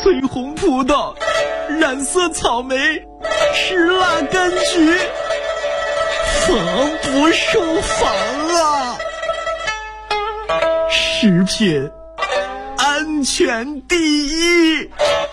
绯红葡萄，染色草莓，石蜡柑橘，防不胜防啊！食品安全第一。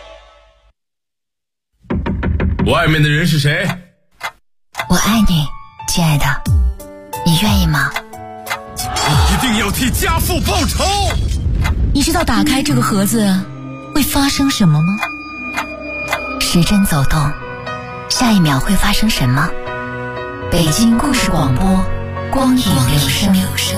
外面的人是谁？ 我爱你，亲爱的，你愿意吗？ 你一定要替家父报仇！ 你知道打开这个盒子会发生什么吗？时针走动，下一秒会发生什么？北京故事广播，光影留声。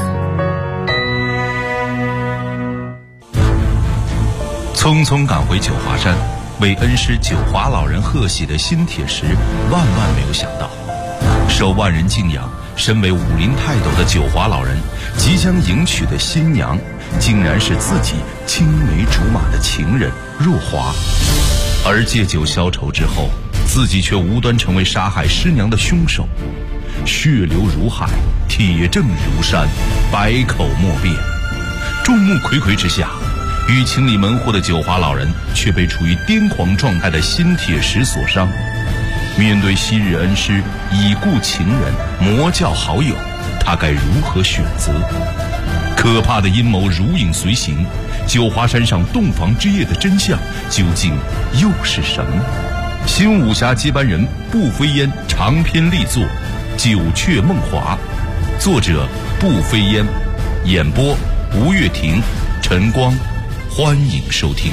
匆匆赶回九华山，为恩师九华老人贺喜的新铁石万没有想到，受万人敬仰，身为武林泰斗的九华老人即将迎娶的新娘，竟然是自己青梅竹马的情人若华。而借酒消愁之后，自己却无端成为杀害师娘的凶手，血流如海，铁证如山，百口莫辩。众目睽睽之下，欲清理门户的九华老人却被处于癫狂状态的新铁石所伤。面对昔日恩师、已故情人、魔教好友，他该如何选择？可怕的阴谋如影随形，九华山上洞房之夜的真相究竟又是什么？新武侠接班人步飞烟长篇力作《九雀梦华》，作者步飞烟，演播吴月婷、陈光，欢迎收听。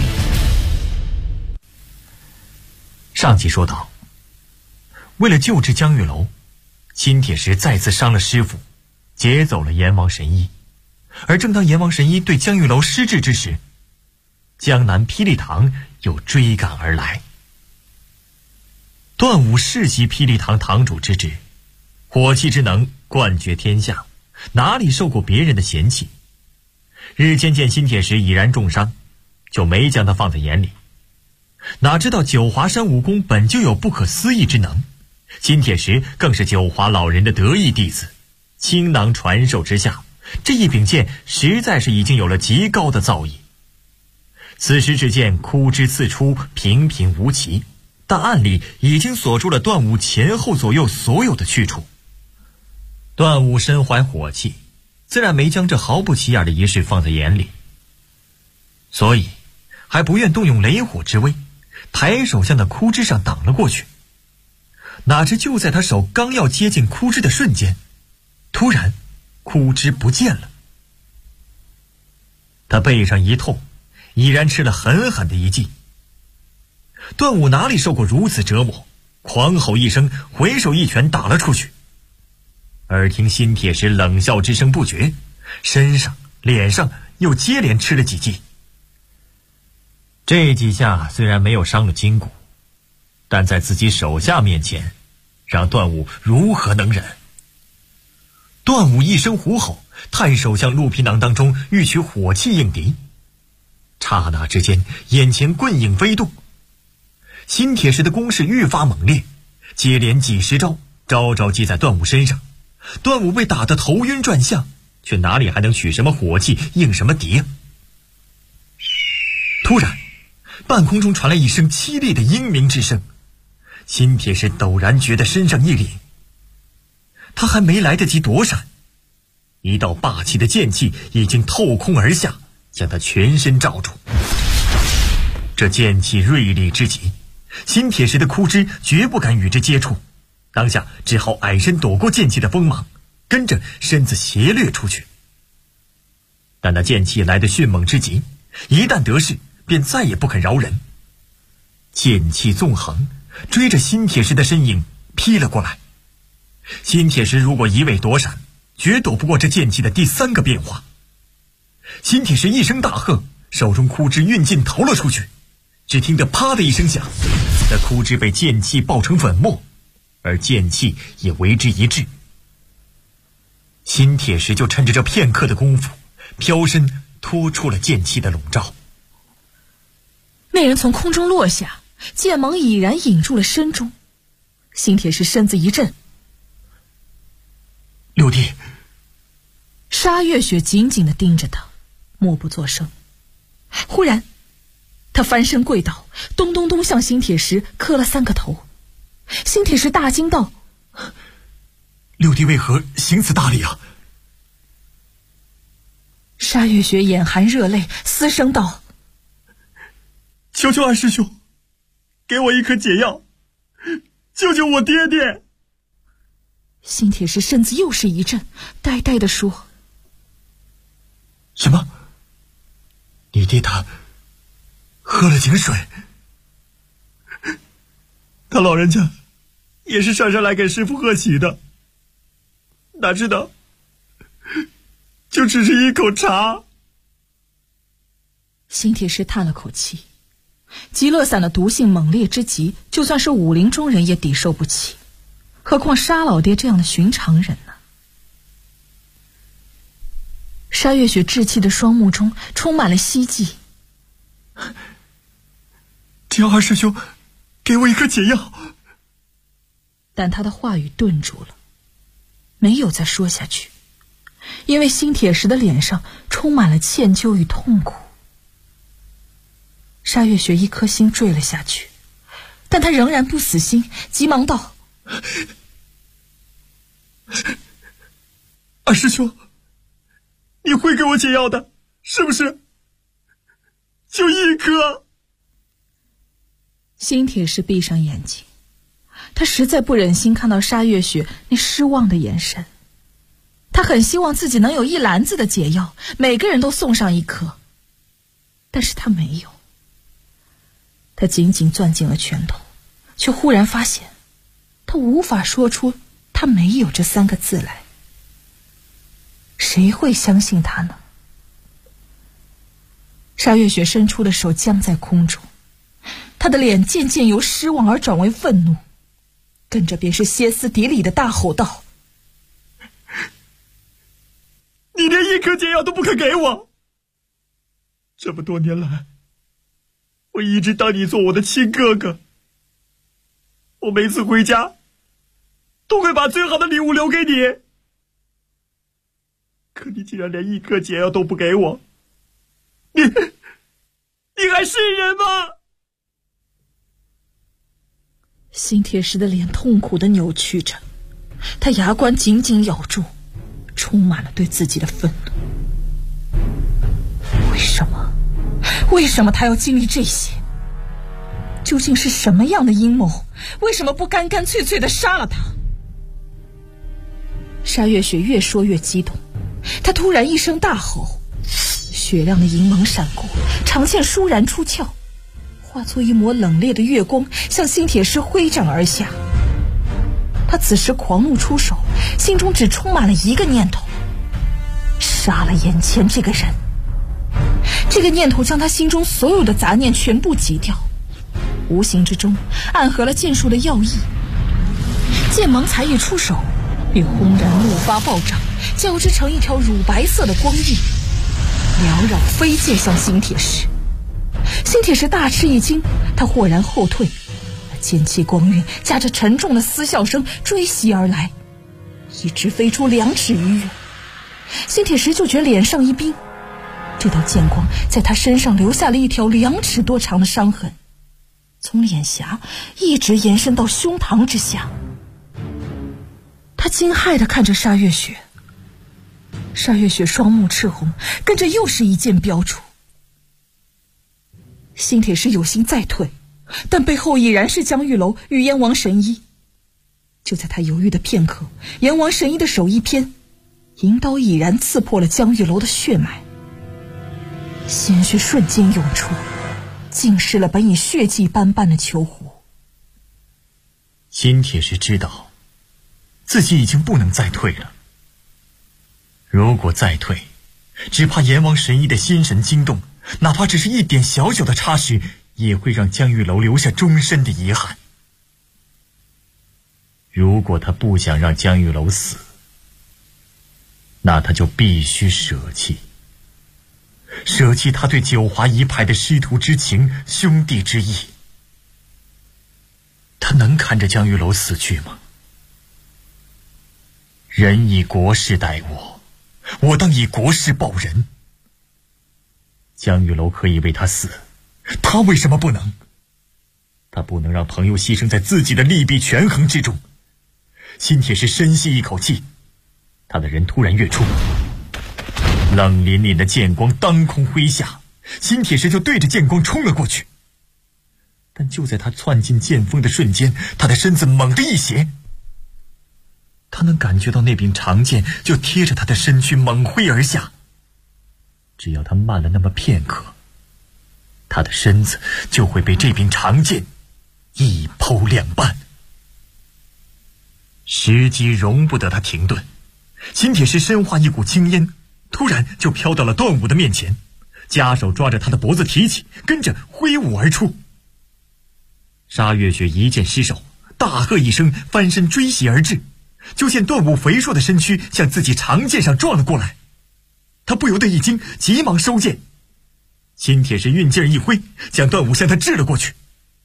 上集说到，为了救治江玉楼，新铁石再次伤了师傅，劫走了阎王神医。而正当阎王神医对江玉楼施治之时，江南霹雳堂又追赶而来。段武世袭霹雳堂堂主之职，火器之能冠绝天下，哪里受过别人的嫌弃？日间见新铁石已然重伤，就没将他放在眼里。哪知道九华山武功本就有不可思议之能，新铁石更是九华老人的得意弟子，倾囊传授之下，这一柄剑实在是已经有了极高的造诣。此时只见枯枝刺出，平平无奇，但暗里已经锁住了段武前后左右所有的去处。段武身怀火气，自然没将这毫不起眼的一事放在眼里，所以还不愿动用雷火之威，抬手向那枯枝上挡了过去。哪知就在他手刚要接近枯枝的瞬间，突然枯枝不见了。他背上一痛，已然吃了狠狠的一击。段武哪里受过如此折磨，狂吼一声，回手一拳打了出去。耳听新铁石冷笑之声不绝，身上脸上又接连吃了几击。这几下虽然没有伤了筋骨，但在自己手下面前，让段武如何能忍？段武一声虎吼，探手向鹿皮囊当中欲取火器应敌。刹那之间，眼前棍影飞动，新铁石的攻势愈发猛烈，接连几十招，招招击在段武身上。段武被打得头晕转向，却哪里还能取什么火器应什么敌啊？突然半空中传来一声凄厉的鹰鸣之声，新铁石陡然觉得身上一凛，他还没来得及躲闪，一道霸气的剑气已经透空而下，将他全身罩住。这剑气锐利之极，新铁石的枯枝绝不敢与之接触，当下只好矮身躲过剑气的锋芒，跟着身子斜掠出去。但那剑气来得迅猛之极，一旦得势便再也不肯饶人。剑气纵横，追着新铁石的身影劈了过来。新铁石如果一味躲闪，绝躲不过这剑气的第三个变化。新铁石一声大喝，手中枯枝运劲投了出去，只听得啪的一声响，那枯枝被剑气爆成粉末，而剑气也为之一滞。新铁石就趁着这片刻的功夫，飘身脱出了剑气的笼罩。 那人从空中落下，剑芒已然引入了身中。新铁石身子一震， 六弟。 沙月雪紧紧地盯着他，默不作声。忽然他翻身跪倒， 咚咚咚向新铁石磕了3个头。新铁石大惊道：“ 六弟为何行此大礼啊？” 沙月雪眼含热泪，嘶声道：“ 求求二师兄，给我一颗解药，救救我爹爹！” 新铁石身子又是一震，呆呆地说：“ 什么？你爹他喝了井水？他老人家也是上山来给师父贺喜的，哪知道就只是一口茶。” 新铁石叹了口气，极乐散的毒性猛烈之极，就算是武林中人也抵受不起，何况沙老爹这样的寻常人呢？沙月雪稚气的双目中充满了希冀。 只要二师兄给我一颗解药。 但他的话语顿住了，没有再说下去，因为新铁石的脸上充满了歉疚与痛苦。沙月雪一颗心坠了下去，但他仍然不死心，急忙道：“ 二师兄，你会给我解药的，是不是？就一颗。” 新铁石闭上眼睛，他实在不忍心看到沙月雪那失望的眼神。他很希望自己能有一篮子的解药，每个人都送上一颗，但是他没有。他紧紧攥紧了拳头，却忽然发现他无法说出他没有这3个字来。谁会相信他呢？沙月雪伸出的手僵在空中，他的脸渐渐由失望而转为愤怒，跟着便是歇斯底里的大吼道：“ 你连一颗解药都不肯给我！这么多年来，我一直当你做我的亲哥哥，我每次回家都会把最好的礼物留给你，可你竟然连一颗解药都不给我，你还是人吗？” 新铁石的脸痛苦地扭曲着，他牙关紧紧咬住，充满了对自己的愤怒。为什么他要经历这些？究竟是什么样的阴谋？为什么不干干脆脆地杀了他？沙月雪越说越激动，他突然一声大吼，雪亮的银芒闪过，长剑倏然出鞘，化作一抹冷冽的月光，向新铁石挥斩而下。他此时狂怒出手，心中只充满了一个念头：杀了眼前这个人。这个念头将他心中所有的杂念全部击掉，无形之中暗合了剑术的要义。剑芒才一出手，便轰然怒发暴涨，交织成一条乳白色的光晕，缭绕飞溅向新铁石。新铁石大吃一惊，他豁然后退，剑气光晕夹着沉重的嘶啸声追袭而来，一直飞出2尺余远。新铁石就觉脸上一冰，这道剑光在他身上留下了一条2尺多长的伤痕，从脸颊一直延伸到胸膛之下。他惊骇地看着沙月雪，沙月雪双目赤红，跟着又是一剑飙出。新铁石有心再退，但背后已然是江玉楼与燕王神医。就在他犹豫的片刻，燕王神医的手一偏，银刀已然刺破了江玉楼的血脉，鲜血瞬间涌出，浸湿了本已血迹斑斑的秋湖。 新铁石知道自己已经不能再退了，如果再退，只怕阎王神医的心神惊动，哪怕只是一点小小的差许，也会让江玉楼留下终身的遗憾。如果他不想让江玉楼死，那他就必须舍弃他对九华一派的师徒之情、兄弟之义。他能看着江玉楼死去吗？人以国事待我，我当以国事报人。江玉楼可以为他死，他为什么不能？ 他不能让朋友牺牲在自己的利弊权衡之中。新铁石深吸一口气，他的人突然跃出，冷凛凛的剑光当空挥下，新铁石就对着剑光冲了过去。但就在他窜进剑锋的瞬间，他的身子猛地一斜，他能感觉到那柄长剑就贴着他的身躯猛挥而下。只要他慢了那么片刻，他的身子就会被这柄长剑一剖两半。时机容不得他停顿，新铁石身化一股青烟，突然就飘到了段武的面前，夹手抓着他的脖子提起，跟着挥舞而出。沙月雪一剑失手，大喝一声，翻身追袭而至，就见段武肥硕的身躯向自己长剑上撞了过来。他不由得一惊，急忙收剑。新铁石运劲儿一挥，将段武向他掷了过去。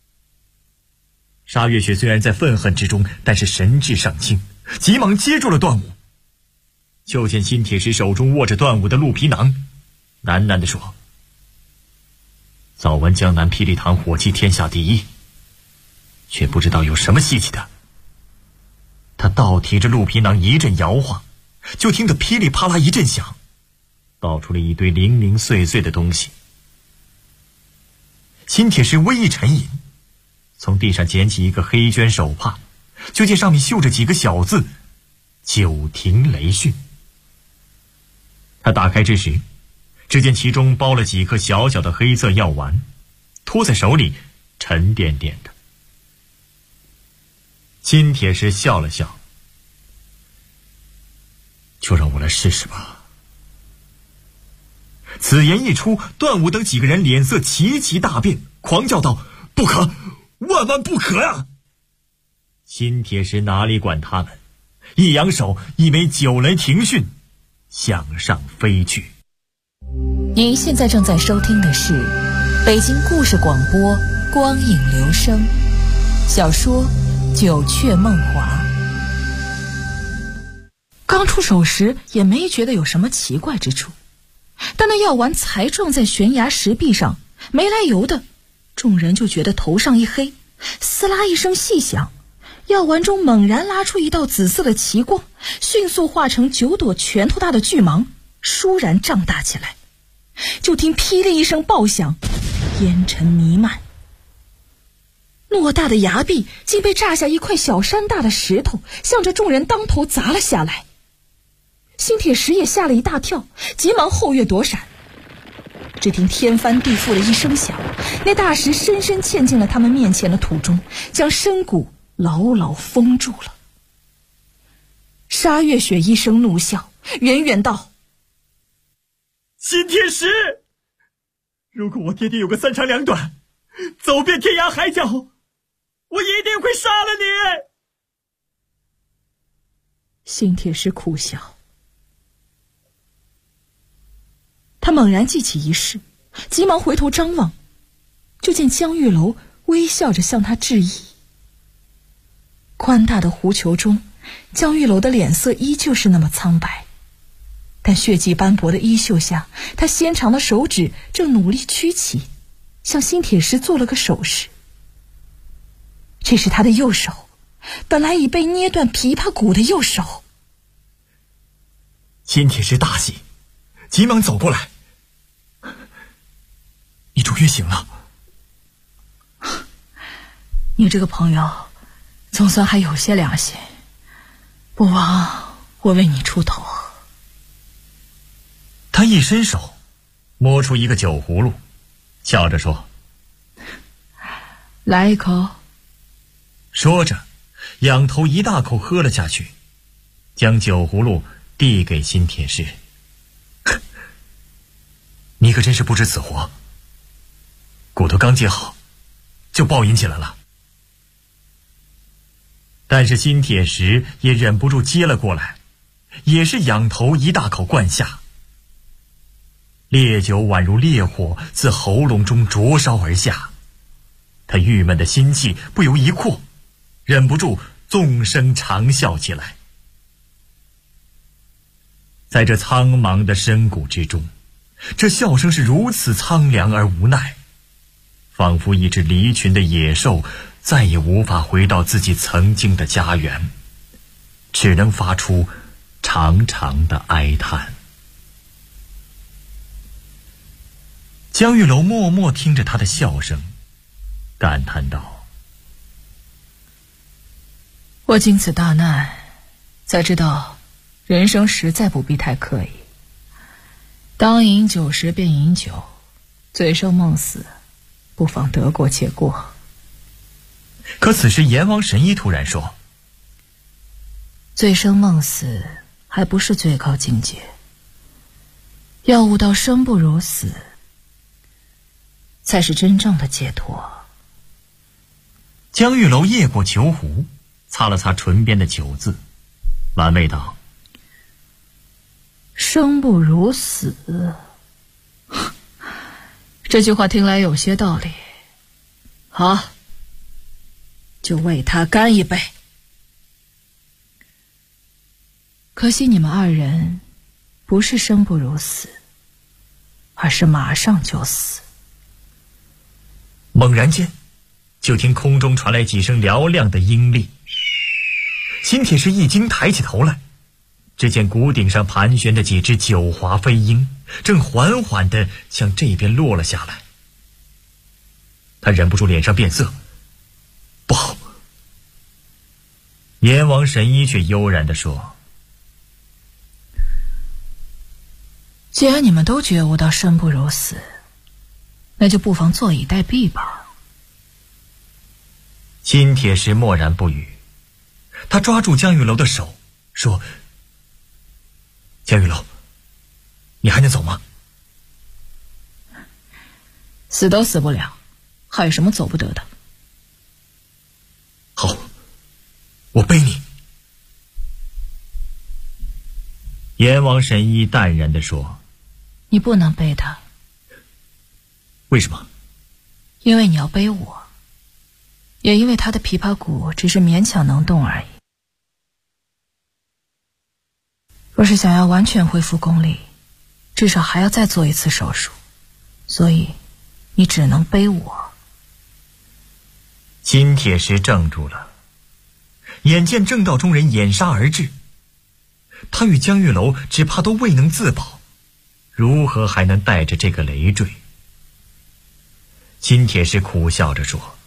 沙月雪虽然在愤恨之中，但是神志尚清，急忙接住了段武。就见新铁石手中握着段武的鹿皮囊，喃喃地说：“早闻江南霹雳堂火器天下第一，却不知道有什么稀奇的。”他倒提着鹿皮囊一阵摇晃，就听得噼里啪啦一阵响，倒出了一堆零零碎碎的东西。新铁石微一沉吟，从地上捡起一个黑绢手帕，就见上面绣着几个小字：九庭雷训。他打开之时，只见其中包了几颗小小的黑色药丸，托在手里沉甸甸的。金铁石笑了笑：“就让我来试试吧。”此言一出，段武等几个人脸色齐齐大变，狂叫道：“不可，万万不可啊！”金铁石哪里管他们，一扬手，一枚九雷霆训向上飞去。 您现在正在收听的是北京故事广播光影留声小说《九雀梦华》。 刚出手时也没觉得有什么奇怪之处，但那药丸才撞在悬崖石壁上，没来由的，众人就觉得头上一黑，撕拉一声细响，药丸中猛然拉出一道紫色的奇光，迅速化成9朵拳头大的巨芒，倏然胀大起来。就听霹雳一声爆响，烟尘弥漫，偌大的崖壁竟被炸下一块小山大的石头，向着众人当头砸了下来。新铁石也吓了一大跳，急忙后跃躲闪。只听天翻地覆的一声响，那大石深深嵌进了他们面前的土中，将深谷牢牢封住了。沙月雪一声怒笑，远远道：“ 新铁石，如果我爹爹有个3长2短，走遍天涯海角，我一定会杀了你。” 新铁石苦笑，他猛然记起一事，急忙回头张望，就见江玉楼微笑着向他致意。宽大的狐裘中，江玉楼的脸色依旧是那么苍白，但血迹斑驳的衣袖下，他纤长的手指正努力屈起，向新铁石做了个手势。这是他的右手，本来已被捏断琵琶骨的右手。 新铁石大喜，急忙走过来：“你终于醒了。” 你这个朋友总算还有些良心，不枉我为你出头。 他一伸手摸出一个酒葫芦，笑着说：“ 来一口。” 说着仰头一大口喝了下去，将酒葫芦递给新铁石。“你可真是不知死活，骨头刚接好就暴饮起来了。”但是新铁石也忍不住接了过来，也是仰头一大口灌下。烈酒宛如烈火自喉咙中灼烧而下，他郁闷的心气不由一扩，忍不住纵声长啸起来。在这苍茫的深谷之中，这笑声是如此苍凉而无奈， 仿佛一只离群的野兽，再也无法回到自己曾经的家园，只能发出长长的哀叹。江玉楼默默听着他的笑声，感叹道： 我经此大难，才知道人生实在不必太刻意，当饮酒时便饮酒，醉生梦死，不妨得过且过。 可此时阎王神医突然说： 醉生梦死还不是最高境界，要悟到生不如死，才是真正的解脱。 江玉楼夜过酒壶，擦了擦唇边的酒渍，玩味道： 生不如死，这句话听来有些道理。好，就为他干一杯。可惜你们二人不是生不如死，而是马上就死。 猛然间，就听空中传来几声嘹亮的鹰唳。新铁石一惊，抬起头来，只见谷顶上盘旋的几只九华飞鹰，正缓缓地向这边落了下来。他忍不住脸上变色，不好！阎王神医却悠然地说： 既然你们都觉悟到生不如死，那就不妨坐以待毙吧。 金铁石默然不语，他抓住江玉楼的手说：江玉楼，你还能走吗？ 死都死不了，还有什么走不得的？ 好，我背你。阎王神医淡然地说： 你不能背他。 为什么？ 因为你要背我，也因为他的琵琶骨只是勉强能动而已。若是想要完全恢复功力，至少还要再做一次手术，所以你只能背我。 金铁石怔住了，眼见正道中人掩杀而至，他与江玉楼只怕都未能自保，如何还能带着这个累赘？金铁石苦笑着说：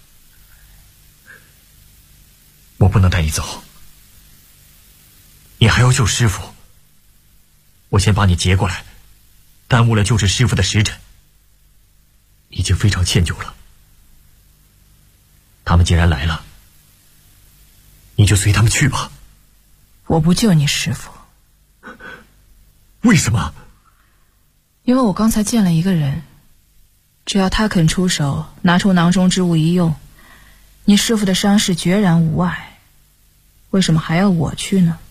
我不能带你走，你还要救师父，我先把你劫过来，耽误了救治师父的时辰，已经非常歉疚了。他们既然来了，你就随他们去吧。 我不救你师父。 为什么？ 因为我刚才见了一个人，只要他肯出手，拿出囊中之物一用，你师父的伤势决然无碍。为什么还要我去呢？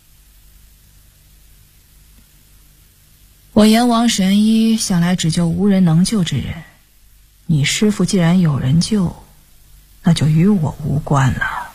我阎王神医向来只救无人能救之人，你师父既然有人救，那就与我无关了。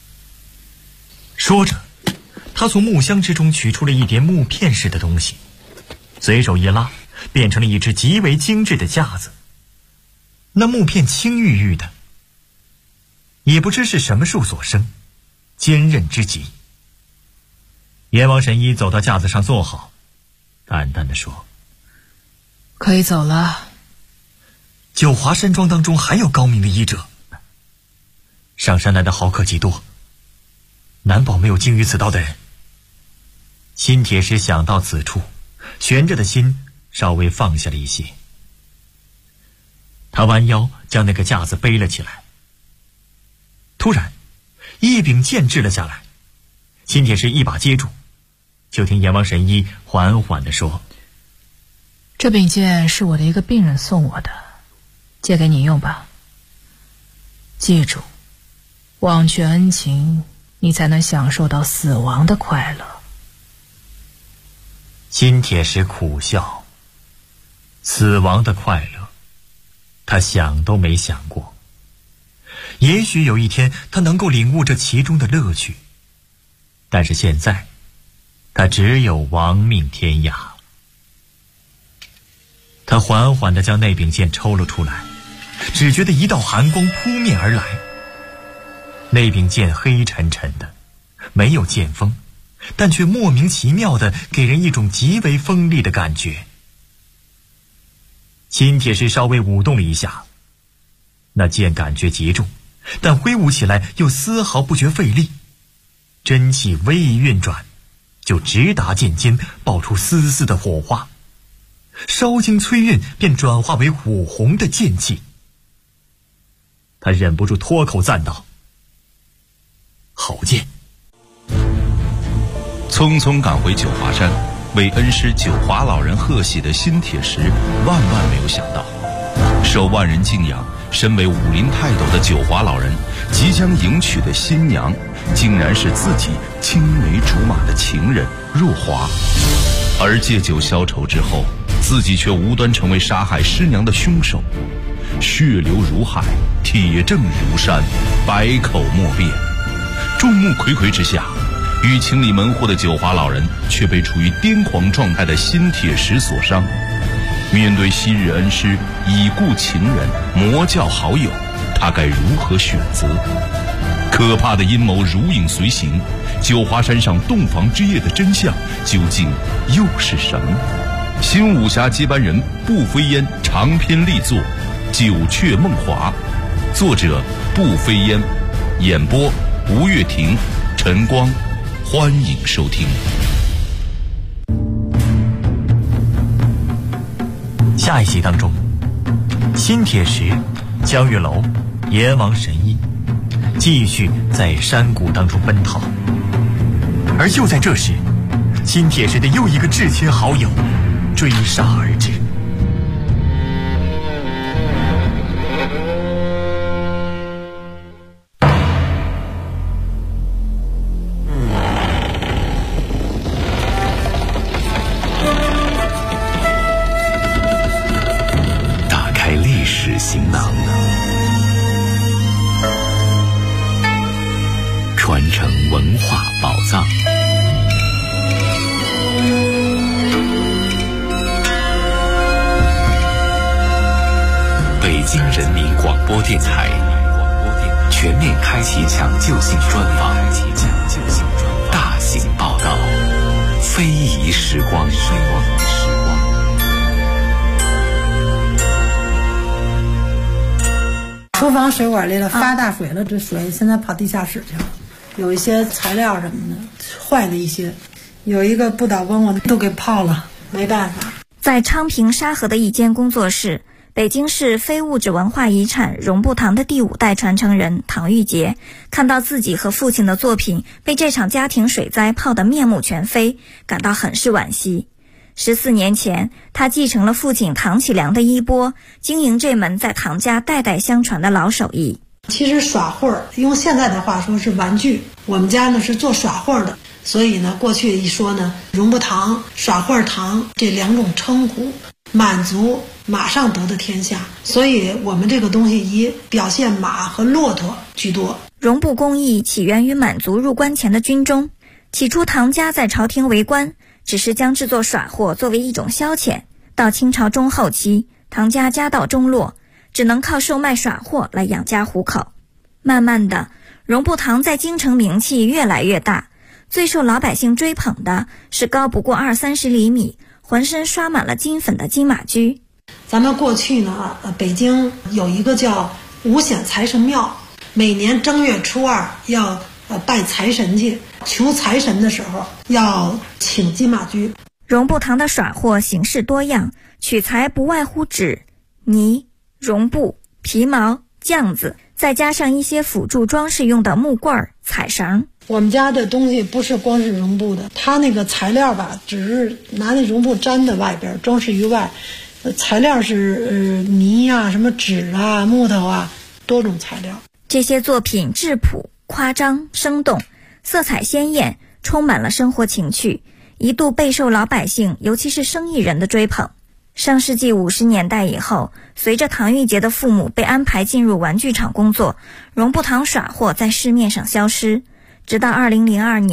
说着，他从木箱之中取出了一叠木片似的东西，随手一拉，变成了一只极为精致的架子。那木片青郁郁的，也不知是什么树所生，坚韧之极。阎王神医走到架子上坐好，淡淡地说： 可以走了。 九华山庄当中还有高明的医者，上山来的豪客极多，难保没有精于此道的人。新铁石想到此处，悬着的心稍微放下了一些。他弯腰将那个架子背了起来。突然，一柄剑掷了下来，新铁石一把接住，就听阎王神医缓缓地说： 这柄剑是我的一个病人送我的，借给你用吧。记住，忘却恩情，你才能享受到死亡的快乐。 新铁石苦笑，死亡的快乐，他想都没想过。也许有一天他能够领悟这其中的乐趣，但是现在他只有亡命天涯。他缓缓地将那柄剑抽了出来， 只觉得一道寒光扑面而来。那柄剑黑沉沉的，没有剑锋，但却莫名其妙地给人一种极为锋利的感觉。新铁石稍微舞动了一下，那剑感觉极重，但挥舞起来又丝毫不觉费力，真气微一运转，就直达剑尖，爆出丝丝的火花，稍经催运便转化为火红的剑气。他忍不住脱口赞道：好剑！ 匆匆赶回九华山，为恩师九华老人贺喜的新铁石万没有想到，受万人敬仰，身为武林泰斗的九华老人即将迎娶的新娘，竟然是自己青梅竹马的情人若华。而借酒消愁之后，自己却无端成为杀害师娘的凶手，血流如海，铁证如山，百口莫辩。众目睽睽之下，欲清理门户的九华老人却被处于癫狂状态的新铁石所伤。面对昔日恩师、已故情人、魔教好友，他该如何选择？可怕的阴谋如影随形，九华山上洞房之夜的真相究竟又是什么？新武侠接班人步飞烟长篇力作《九雀梦华》，作者步飞烟，演播吴月婷、陈光，欢迎收听。 下一集当中，新铁石、江月楼、阎王神医继续在山谷当中奔逃，而就在这时，新铁石的又一个至亲好友追杀而至。 打开历史行囊，传承文化宝藏。北京人民广播电台全面开启抢救性专访，大型报道，非遗时光。 厨房水管里了发大水了，这水现在跑地下室去了，有一些材料什么的坏的一些，有一个不倒翁我都给泡了，没办法。 在昌平沙河的一间工作室，北京市非物质文化遗产荣埠堂的第5代传承人唐玉杰看到自己和父亲的作品被这场家庭水灾泡得面目全非，感到很是惋惜。14年前，他继承了父亲唐启良的衣钵，经营这门在唐家代代相传的老手艺。 其实耍会儿，用现在的话说是玩具，我们家呢是做耍会儿的，所以呢过去一说呢，荣埠堂、耍会儿堂这2种称呼，满族马上得的天下，所以我们这个东西以表现马和骆驼居多。 荣埠工艺起源于满族入关前的军中，起初唐家在朝廷为官，只是将制作耍货作为一种消遣。到清朝中后期，唐家家道中落，只能靠售卖耍货来养家糊口。慢慢的，荣埠堂在京城名气越来越大，最受老百姓追捧的是高不过20-30厘米，浑身刷满了金粉的金马驹。 咱们过去呢，北京有一个叫五显财神庙，每年正月初2要拜财神去，求财神的时候要请金马驹。 荣埠堂的耍货形式多样，取材不外乎纸、泥、绒布、皮毛、酱子，再加上一些辅助装饰用的木棍、彩绳。 我们家的东西不是光是绒布的，它那个材料只是拿那绒布粘在外边，装饰于外，材料是泥啊、什么纸啊、木头啊，多种材料。 这些作品质朴、夸张、生动，色彩鲜艳，充满了生活情趣，一度备受老百姓，尤其是生意人的追捧。上世纪50年代以后，随着唐玉杰的父母被安排进入玩具厂工作，荣埠堂耍货在市面上消失。直到2002年，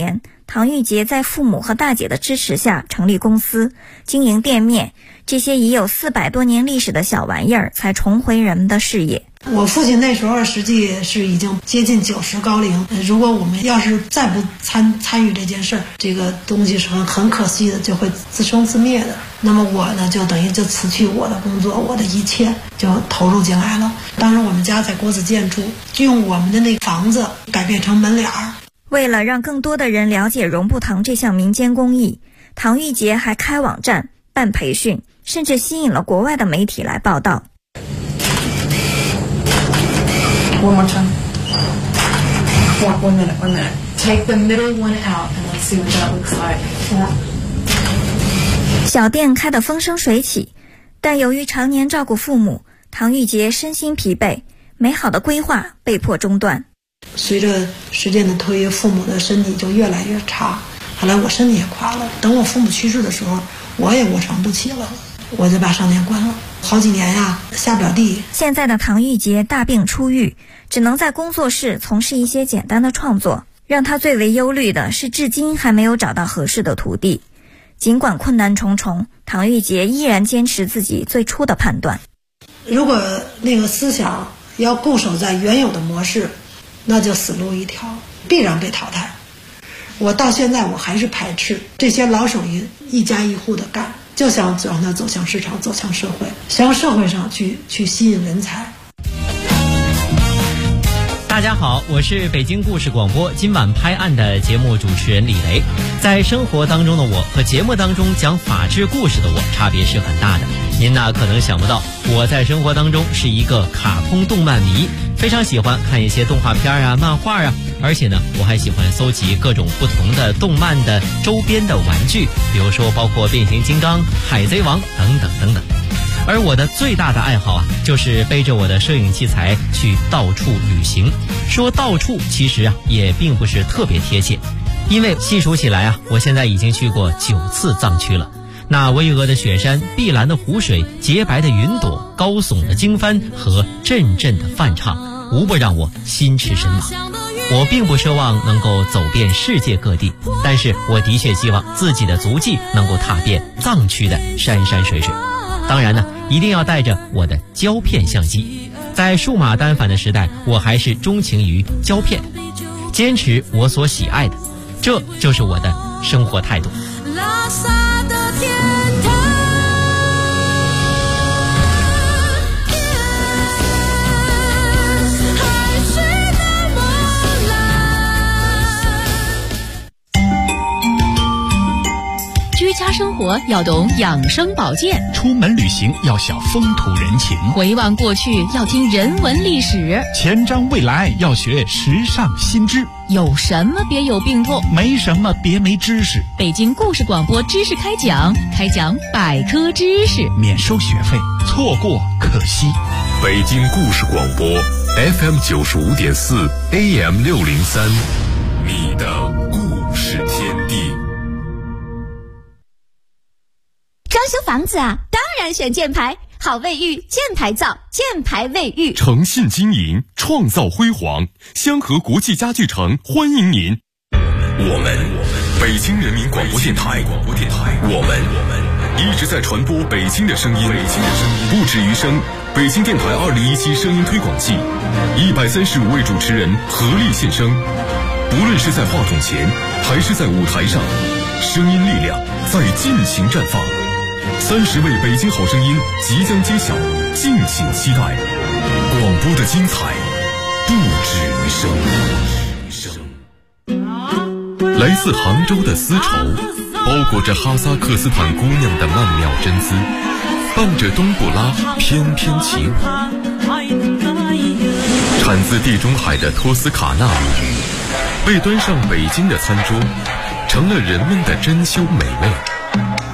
唐玉洁在父母和大姐的支持下成立公司，经营店面，这些已有400多年历史的小玩意儿才重回人们的视野。 我父亲那时候实际是已经接近90高龄，如果我们要是再不参与这件事儿，这个东西是很可惜的，就会自生自灭的。那么我呢，就等于就辞去我的工作，我的一切就投入进来了。当时我们家在国子监住，就用我们的那个房子改变成门脸儿。 为了让更多的人了解绒布糖这项民间工艺，唐玉洁还开网站、办培训，甚至吸引了国外的媒体来报道。 One more time. One minute. Take the middle one out and let's see what that looks like. 小店开得风生水起，但由于常年照顾父母，唐玉洁身心疲惫，美好的规划被迫中断。 随着时间的推移，父母的身体就越来越差，后来我身体也垮了。等我父母去世的时候，我也卧床不起了，我就把商店关了。好几年呀，下不了地。 现在的唐玉洁大病初愈，只能在工作室从事一些简单的创作。让她最为忧虑的是，至今还没有找到合适的徒弟。尽管困难重重，唐玉洁依然坚持自己最初的判断。 如果那个思想要固守在原有的模式，那就死路一条，必然被淘汰。我到现在我还是排斥这些老手艺一家一户的干，就想让它走向市场，走向社会，向社会上去吸引人才。 大家好，我是北京故事广播今晚拍案的节目主持人李雷。在生活当中的我和节目当中讲法治故事的我差别是很大的。您呢可能想不到，我在生活当中是一个卡通动漫迷，非常喜欢看一些动画片啊、漫画啊，而且呢我还喜欢搜集各种不同的动漫的周边的玩具，比如说包括变形金刚、海贼王等等等等。而我的最大的爱好啊，就是背着我的摄影器材去到处旅行。说到处其实啊也并不是特别贴切，因为细数起来啊，我现在已经去过9次藏区了。那巍峨的雪山、碧蓝的湖水、洁白的云朵、高耸的经幡和阵阵的梵唱，无不让我心驰神往。我并不奢望能够走遍世界各地，但是我的确希望自己的足迹能够踏遍藏区的山山水水。当然呢，一定要带着我的胶片相机。在数码单反的时代，我还是钟情于胶片，坚持我所喜爱的，这就是我的生活态度。拉萨的天堂，海水的波澜。居家生活要懂养生保健， 出门旅行要晓风土人情， 回望过去要听人文历史， 前瞻未来要学时尚新知。 有什么别有病痛， 没什么别没知识。 北京故事广播知识开讲百科知识， 免收学费，错过可惜。 北京故事广播 FM 95.4 AM 603，你的故事天地。 装修房子啊，当然选箭牌，好卫浴，箭牌造，箭牌卫浴， 诚信经营，创造辉煌。香河国际家具城欢迎您。我们北京人民广播电台，我们一直在传播北京的声音，不止于声。北京电台2017声音推广季，135位主持人合力献声，不论是在话筒前还是在舞台上，声音力量在尽情绽放。30位北京好声音即将揭晓，敬请期待。广播的精彩不止于声。来自杭州的丝绸，包裹着哈萨克斯坦姑娘的曼妙真姿，伴着冬不拉翩翩起舞。产自地中海的托斯卡纳被端上北京的餐桌，成了人们的珍馐美味。